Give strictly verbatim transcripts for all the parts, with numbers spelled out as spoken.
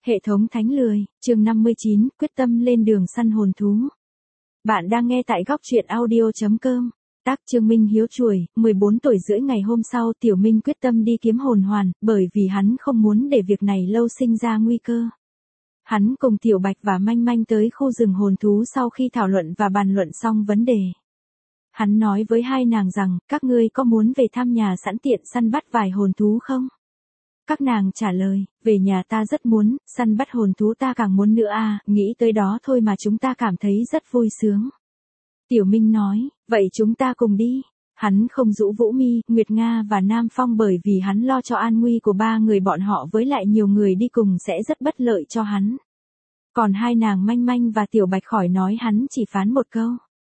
Hệ thống thánh lười, chương năm mươi chín, quyết tâm lên đường săn hồn thú. Bạn đang nghe tại góc truyện audio chấm com. Tác Trương Minh Hiếu Chuồi, mười bốn tuổi rưỡi ngày hôm sau Tiểu Minh quyết tâm đi kiếm hồn hoàn, bởi vì hắn không muốn để việc này lâu sinh ra nguy cơ. Hắn cùng Tiểu Bạch và Manh Manh tới khu rừng hồn thú sau khi thảo luận và bàn luận xong vấn đề. Hắn nói với hai nàng rằng, các ngươi có muốn về thăm nhà sẵn tiện săn bắt vài hồn thú không? Các nàng trả lời, về nhà ta rất muốn, săn bắt hồn thú ta càng muốn nữa à, nghĩ tới đó thôi mà chúng ta cảm thấy rất vui sướng. Tiểu Minh nói, vậy chúng ta cùng đi. Hắn không rũ Vũ Mi, Nguyệt Nga và Nam Phong bởi vì hắn lo cho an nguy của ba người bọn họ với lại nhiều người đi cùng sẽ rất bất lợi cho hắn. Còn hai nàng Manh Manh và Tiểu Bạch khỏi nói hắn chỉ phán một câu.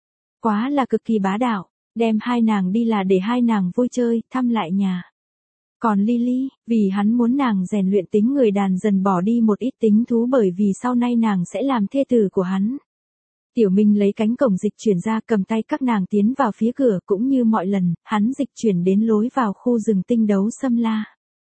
Quá là cực kỳ bá đạo, đem hai nàng đi là để hai nàng vui chơi, thăm lại nhà. Còn Lily, vì hắn muốn nàng rèn luyện tính người đàn dần bỏ đi một ít tính thú bởi vì sau nay nàng sẽ làm thê tử của hắn. Tiểu Minh lấy cánh cổng dịch chuyển ra cầm tay các nàng tiến vào phía cửa cũng như mọi lần, hắn dịch chuyển đến lối vào khu rừng tinh đấu xâm la.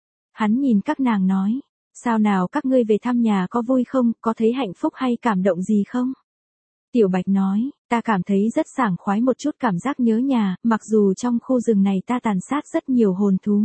Hắn nhìn các nàng nói, sao nào các ngươi về thăm nhà có vui không, có thấy hạnh phúc hay cảm động gì không? Tiểu Bạch nói, ta cảm thấy rất sảng khoái một chút cảm giác nhớ nhà, mặc dù trong khu rừng này ta tàn sát rất nhiều hồn thú.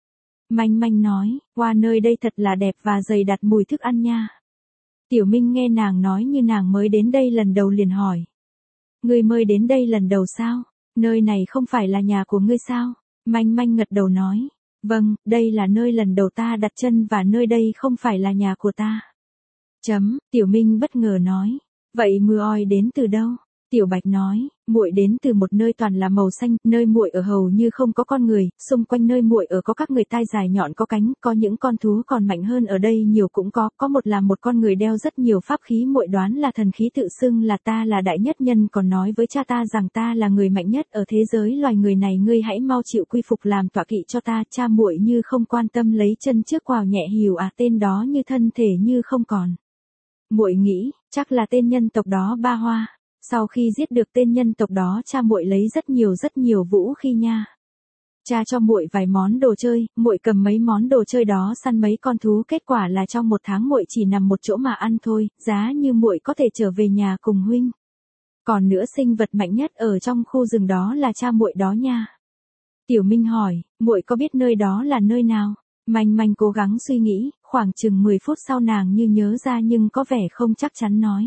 Manh Manh nói, qua nơi đây thật là đẹp và dày đặc mùi thức ăn nha. Tiểu Minh nghe nàng nói như nàng mới đến đây lần đầu liền hỏi. Ngươi mới đến đây lần đầu sao? Nơi này không phải là nhà của ngươi sao? Manh Manh ngật đầu nói, vâng, đây là nơi lần đầu ta đặt chân và nơi đây không phải là nhà của ta. Chấm, Tiểu Minh bất ngờ nói, vậy mưa oi đến từ đâu? Tiểu Bạch nói, muội đến từ một nơi toàn là màu xanh, nơi muội ở hầu như không có con người, xung quanh nơi muội ở có các người tai dài nhọn có cánh, có những con thú còn mạnh hơn ở đây nhiều cũng có, có một là một con người đeo rất nhiều pháp khí, muội đoán là thần khí tự xưng là ta là đại nhất nhân, còn nói với cha ta rằng ta là người mạnh nhất ở thế giới loài người này, ngươi hãy mau chịu quy phục làm tọa kỵ cho ta. Cha muội như không quan tâm lấy chân trước quào nhẹ hìu à, tên đó như thân thể như không còn. Muội nghĩ, chắc là tên nhân tộc đó Ba Hoa. Sau khi giết được tên nhân tộc đó cha muội lấy rất nhiều rất nhiều vũ khí nha. Cha cho muội vài món đồ chơi, muội cầm mấy món đồ chơi đó săn mấy con thú, kết quả là trong một tháng muội chỉ nằm một chỗ mà ăn thôi, giá như muội có thể trở về nhà cùng huynh. Còn nữa sinh vật mạnh nhất ở trong khu rừng đó là cha muội đó nha. Tiểu Minh hỏi, muội có biết nơi đó là nơi nào? Manh Manh cố gắng suy nghĩ, khoảng chừng mười phút sau nàng như nhớ ra nhưng có vẻ không chắc chắn nói.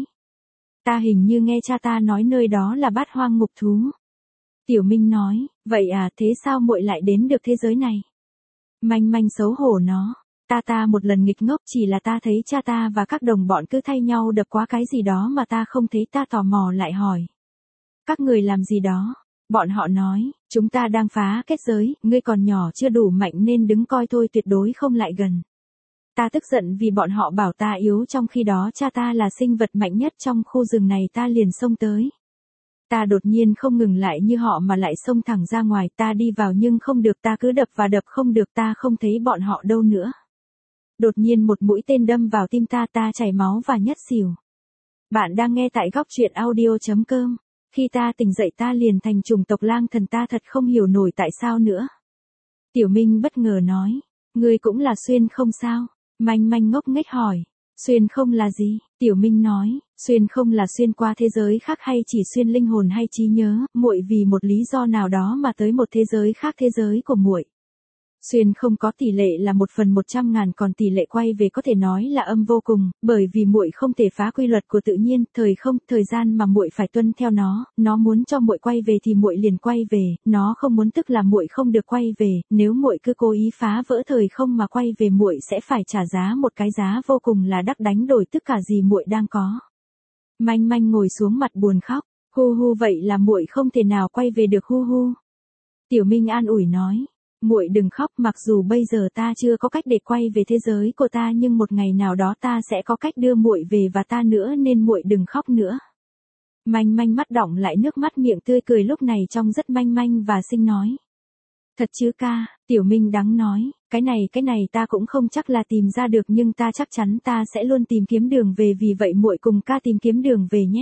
Ta hình như nghe cha ta nói nơi đó là Bát Hoang Ngục Thú. Tiểu Minh nói, vậy à, thế sao muội lại đến được thế giới này? Manh Manh xấu hổ nó, ta ta một lần nghịch ngốc chỉ là ta thấy cha ta và các đồng bọn cứ thay nhau đập quá cái gì đó mà ta không thấy, ta tò mò lại hỏi. Các người làm gì đó? Bọn họ nói, chúng ta đang phá kết giới, ngươi còn nhỏ chưa đủ mạnh nên đứng coi thôi, tuyệt đối không lại gần. Ta tức giận vì bọn họ bảo ta yếu, trong khi đó cha ta là sinh vật mạnh nhất trong khu rừng này, ta liền xông tới. Ta đột nhiên không ngừng lại như họ mà lại xông thẳng ra ngoài, ta đi vào nhưng không được, ta cứ đập và đập không được, ta không thấy bọn họ đâu nữa. Đột nhiên một mũi tên đâm vào tim ta, ta chảy máu và ngất xỉu. Bạn đang nghe tại góc truyện audio chấm com. Khi ta tỉnh dậy ta liền thành chủng tộc lang thần, ta thật không hiểu nổi tại sao nữa. Tiểu Minh bất ngờ nói, ngươi cũng là xuyên không sao? Manh Manh ngốc nghếch hỏi, xuyên không là gì? Tiểu Minh nói, xuyên không là xuyên qua thế giới khác hay chỉ xuyên linh hồn hay trí nhớ, muội vì một lý do nào đó mà tới một thế giới khác, thế giới của muội. Xuyên không có tỷ lệ là một phần một trăm ngàn, còn tỷ lệ quay về có thể nói là âm vô cùng, bởi vì muội không thể phá quy luật của tự nhiên, thời không, thời gian mà muội phải tuân theo nó, nó muốn cho muội quay về thì muội liền quay về, nó không muốn tức là muội không được quay về, nếu muội cứ cố ý phá vỡ thời không mà quay về muội sẽ phải trả giá một cái giá vô cùng là đắt, đánh đổi tất cả gì muội đang có. Manh Manh ngồi xuống mặt buồn khóc, hu hu, vậy là muội không thể nào quay về được hu hu. Tiểu Minh an ủi nói, muội đừng khóc, mặc dù bây giờ ta chưa có cách để quay về thế giới của ta nhưng một ngày nào đó ta sẽ có cách đưa muội về và ta nữa, nên muội đừng khóc nữa. Manh Manh mắt đọng lại nước mắt, miệng tươi cười lúc này trông rất manh manh và xinh nói. Thật chứ ca? Tiểu Minh đắng nói, cái này cái này ta cũng không chắc là tìm ra được nhưng ta chắc chắn ta sẽ luôn tìm kiếm đường về, vì vậy muội cùng ca tìm kiếm đường về nhé.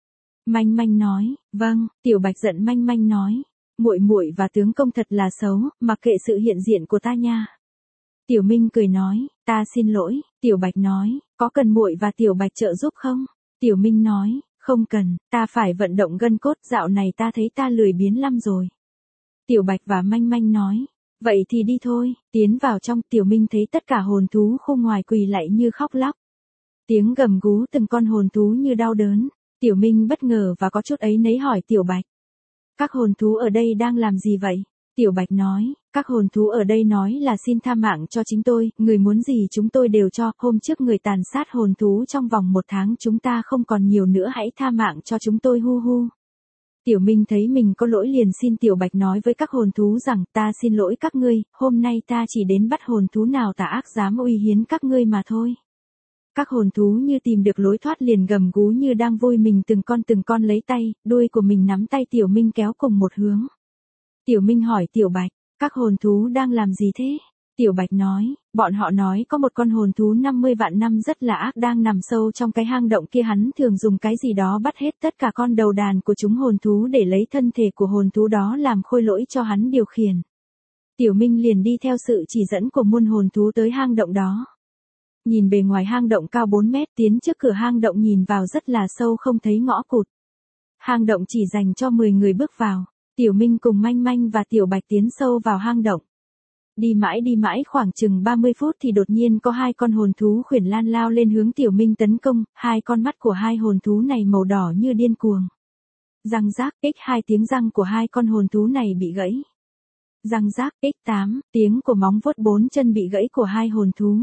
Manh Manh nói, vâng. Tiểu Bạch giận Manh Manh nói, muội muội và tướng công thật là xấu, mặc kệ sự hiện diện của ta nha. Tiểu Minh cười nói, ta xin lỗi. Tiểu Bạch nói, có cần muội và Tiểu Bạch trợ giúp không? Tiểu Minh nói, không cần, ta phải vận động gân cốt, dạo này ta thấy ta lười biếng lắm rồi. Tiểu Bạch và Manh Manh nói, vậy thì đi thôi, tiến vào trong. Tiểu Minh thấy tất cả hồn thú khung ngoài quỳ lạy như khóc lóc. Tiếng gầm gú từng con hồn thú như đau đớn. Tiểu Minh bất ngờ và có chút ấy nấy hỏi Tiểu Bạch. Các hồn thú ở đây đang làm gì vậy? Tiểu Bạch nói, các hồn thú ở đây nói là xin tha mạng cho chính tôi, người muốn gì chúng tôi đều cho, hôm trước người tàn sát hồn thú trong vòng một tháng chúng ta không còn nhiều nữa, hãy tha mạng cho chúng tôi, hu hu. Tiểu Minh thấy mình có lỗi liền xin Tiểu Bạch nói với các hồn thú rằng, ta xin lỗi các ngươi, hôm nay ta chỉ đến bắt hồn thú nào tà ác dám uy hiến các ngươi mà thôi. Các hồn thú như tìm được lối thoát liền gầm gú như đang vui mình, từng con từng con lấy tay, đuôi của mình nắm tay Tiểu Minh kéo cùng một hướng. Tiểu Minh hỏi Tiểu Bạch, các hồn thú đang làm gì thế? Tiểu Bạch nói, bọn họ nói có một con hồn thú năm mươi vạn năm rất là ác đang nằm sâu trong cái hang động kia, hắn thường dùng cái gì đó bắt hết tất cả con đầu đàn của chúng hồn thú để lấy thân thể của hồn thú đó làm khôi lỗi cho hắn điều khiển. Tiểu Minh liền đi theo sự chỉ dẫn của muôn hồn thú tới hang động đó. Nhìn bề ngoài hang động cao bốn mét, tiến trước cửa hang động nhìn vào rất là sâu không thấy ngõ cụt. Hang động chỉ dành cho mười người bước vào. Tiểu Minh cùng Manh Manh và Tiểu Bạch tiến sâu vào hang động. Đi mãi đi mãi khoảng chừng ba mươi phút thì đột nhiên có hai con hồn thú khuyển lan lao lên hướng Tiểu Minh tấn công, hai con mắt của hai hồn thú này màu đỏ như điên cuồng. Răng rác, x hai tiếng răng của hai con hồn thú này bị gãy. Răng rác, x tám, tiếng của móng vuốt bốn chân bị gãy của hai hồn thú.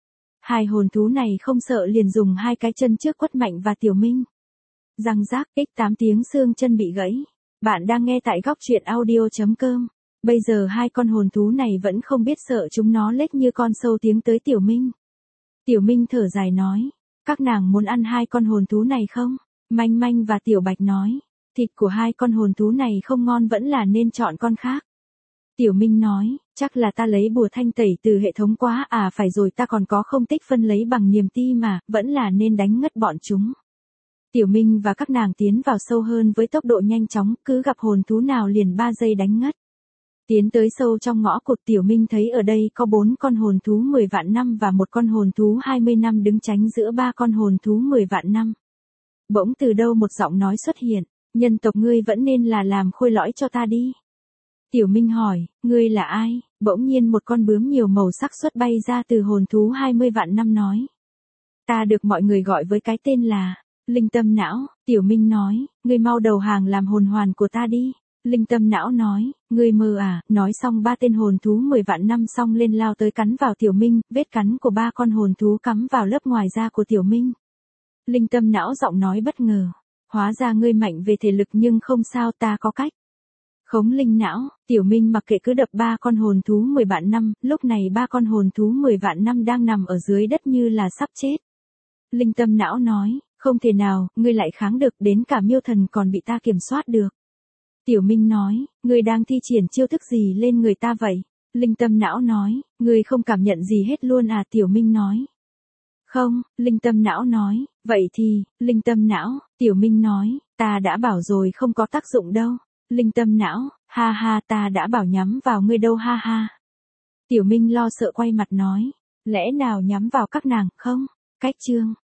Hai hồn thú này không sợ liền dùng hai cái chân trước quất mạnh và Tiểu Minh. Răng rác, x tám tiếng xương chân bị gãy. Bạn đang nghe tại góc truyện audio chấm com. Bây giờ hai con hồn thú này vẫn không biết sợ chúng nó lết như con sâu tiến tới Tiểu Minh. Tiểu Minh thở dài nói, các nàng muốn ăn hai con hồn thú này không? Manh Manh và Tiểu Bạch nói, thịt của hai con hồn thú này không ngon, vẫn là nên chọn con khác. Tiểu Minh nói, chắc là ta lấy bùa thanh tẩy từ hệ thống quá à, phải rồi, ta còn có không tích phân lấy bằng niềm ti mà, vẫn là nên đánh ngất bọn chúng. Tiểu Minh và các nàng tiến vào sâu hơn với tốc độ nhanh chóng, cứ gặp hồn thú nào liền ba giây đánh ngất. Tiến tới sâu trong ngõ cụt, Tiểu Minh thấy ở đây có bốn con hồn thú mười vạn năm và một con hồn thú hai mươi năm đứng tránh giữa ba con hồn thú mười vạn năm. Bỗng từ đâu một giọng nói xuất hiện, nhân tộc ngươi vẫn nên là làm khôi lỗi cho ta đi. Tiểu Minh hỏi, ngươi là ai? Bỗng nhiên một con bướm nhiều màu sắc xuất bay ra từ hồn thú hai mươi vạn năm nói. Ta được mọi người gọi với cái tên là Linh Tâm Não. Tiểu Minh nói, ngươi mau đầu hàng làm hồn hoàn của ta đi. Linh Tâm Não nói, ngươi mơ à? Nói xong ba tên hồn thú mười vạn năm xong lên lao tới cắn vào Tiểu Minh, vết cắn của ba con hồn thú cắm vào lớp ngoài da của Tiểu Minh. Linh Tâm Não giọng nói bất ngờ, hóa ra ngươi mạnh về thể lực nhưng không sao, ta có cách. Khống linh não. Tiểu Minh mặc kệ cứ đập ba con hồn thú mười vạn năm, lúc này ba con hồn thú mười vạn năm đang nằm ở dưới đất như là sắp chết. Linh Tâm Não nói, không thể nào, ngươi lại kháng được, đến cả miêu thần còn bị ta kiểm soát được. Tiểu Minh nói, ngươi đang thi triển chiêu thức gì lên người ta vậy? Linh Tâm Não nói, ngươi không cảm nhận gì hết luôn à? Tiểu Minh nói. Không. Linh Tâm Não nói, vậy thì, Linh Tâm Não. Tiểu Minh nói, ta đã bảo rồi không có tác dụng đâu. Linh Tâm Não, ha ha, ta đã bảo nhắm vào ngươi đâu, ha ha. Tiểu Minh lo sợ quay mặt nói, lẽ nào nhắm vào các nàng không? Cách chương